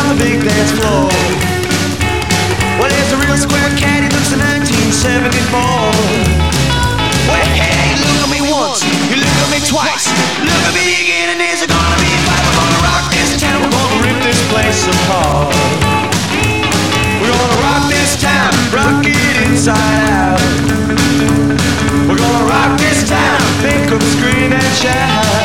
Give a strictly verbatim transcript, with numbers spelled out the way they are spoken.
on the big dance floor. Well, there's a real square cat, he looks like nineteen seventy-four. Well, hey, look at me once, you look at me twice, look at me again, and there's gonna be a fight. We're gonna rock this town, we're gonna rip this place apart. We're gonna rock this town, rock it inside out. We're gonna rock this town, pick up, scream and shout.